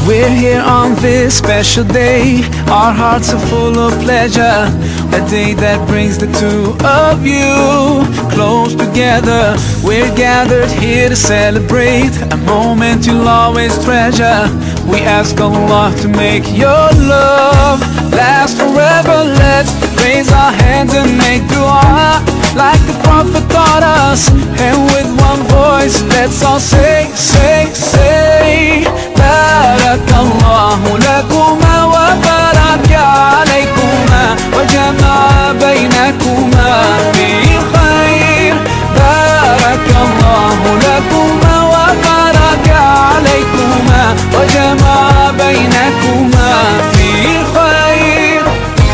We're here on this special day. Our hearts are full of pleasure. A day that brings the two of you close together. We're gathered here to celebrate a moment you'll always treasure. We ask Allah to make your love last forever. Let's raise our hands and make dua like the Prophet taught us. And with one voice, let's all say, say, say, Barakallahu lakuma wa baraka alaykuma wa jama'a baynakuma fi khair. Barakallahu lakuma wa baraka alaykuma wa jama'a baynakuma fi khair.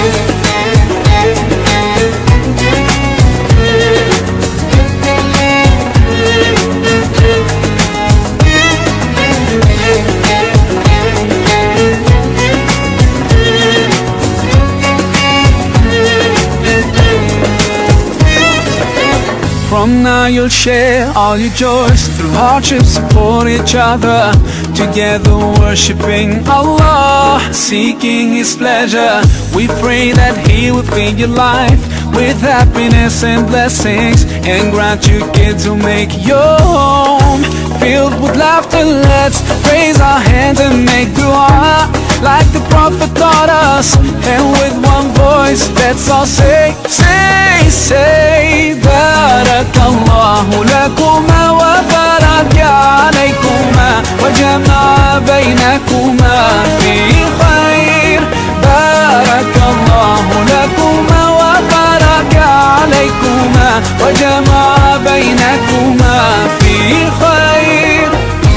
From now you'll share all your joys. Through hardships support each other. Together worshipping Allah, seeking His pleasure. We pray that He will fill your life with happiness and blessings, and grant you kids who make your home filled with laughter. Let's raise our hands and make dua like the Prophet taught us. And with one voice, let's all say, say, say, Barakallahu lakuma wa baraka alaykuma wa jama'a baynakuma fi khair. Barakallahu lakuma wa baraka alaykuma wa jama'a baynakuma fi khair.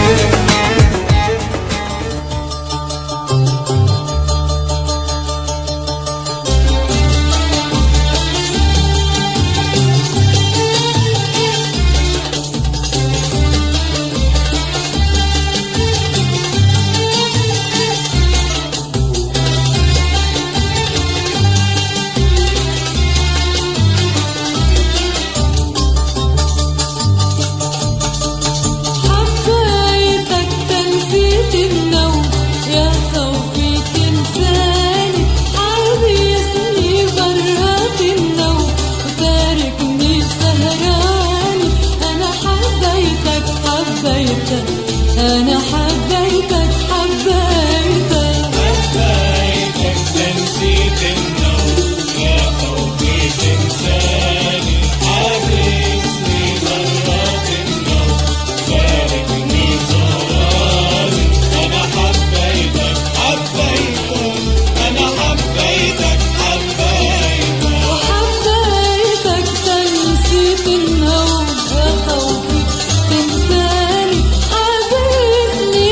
أنا حبيتك حبيتك حبيتك تنسيت النوم يا خوفي تنساني حابسني مرات النوم باركني زهراني أنا حبيتك حبيتك أنا حبيتك حبيتك وحبيتك تنسيت النوم يا خوفي تنساني حابسني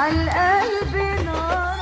عالقلب نار.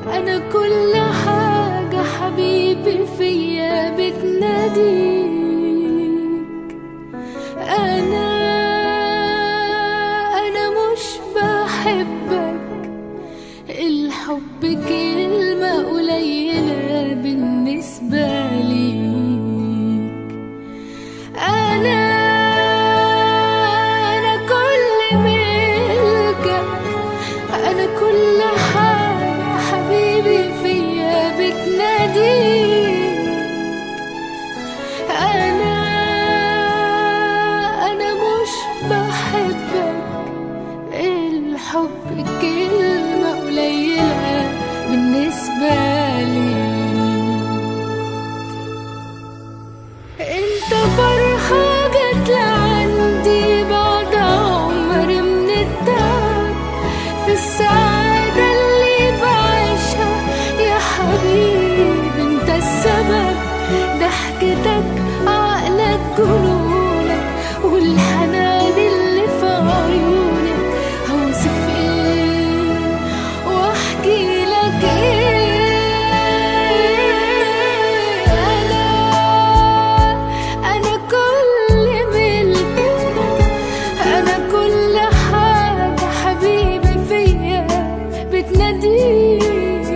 أنا كل حاجة حبيبي فيا بتناديك. أنا مش بحبك، الحب كلمة قليلة بالنسبة ليك. أنا كل ملكك، أنا كل حاجة حبيبي فيا بتناديك. أنا مش بحبك، الحب كلمة قليلة بالنسبة لي. انت فرحة جت لعندي بعد عمر من التعب، في السعادة اللي بعيشها يا حبيبي انت السبب. ضحكتك عقلك جنونك والحنان اللي في عيونك، هوصف ايه واحكي لك ايه. انا كل ملكك، انا كل حاجة حبيبي فيا بتناديك.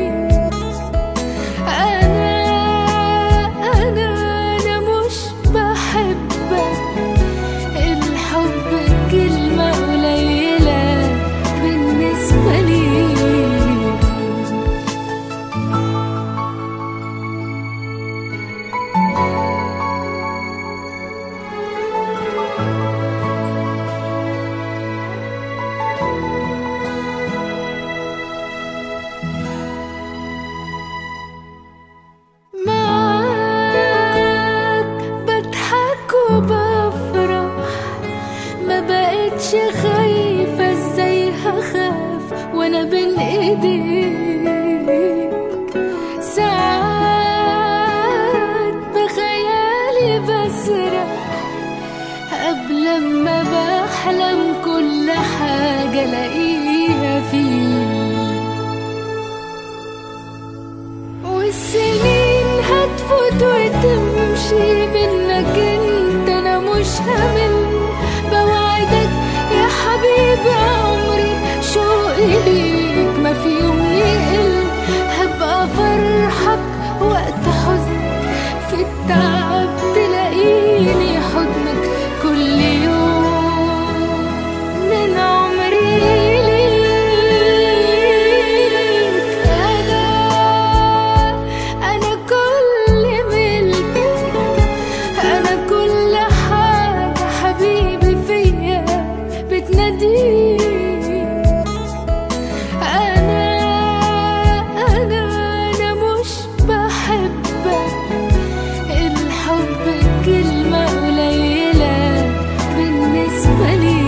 أنا مش بحبك، الحب كلمة قليلة بالنسبة لي. معاك بضحك وبفرح، ما بقتش خايفة، ازاي هخاف وانا بين ايديك. ساعات بخيالي بسرح، قبل ما بحلم كل حاجة الاقيها فيك. والسنين هتفوت وتمشي منك انت، انا مش همل. بوعدك يا حبيبي عمري شوقي ليك ما في يوم يقل. هبقى فرحك وقت حزنك، في التعب تلاقيني حضنك كل يوم من عمري ليك. أنا كل ملكك، أنا كل حاجة حبيبي فيا بتناديك. أنا مش بحبك، الحب كلمة قليلة بالنسبة لي.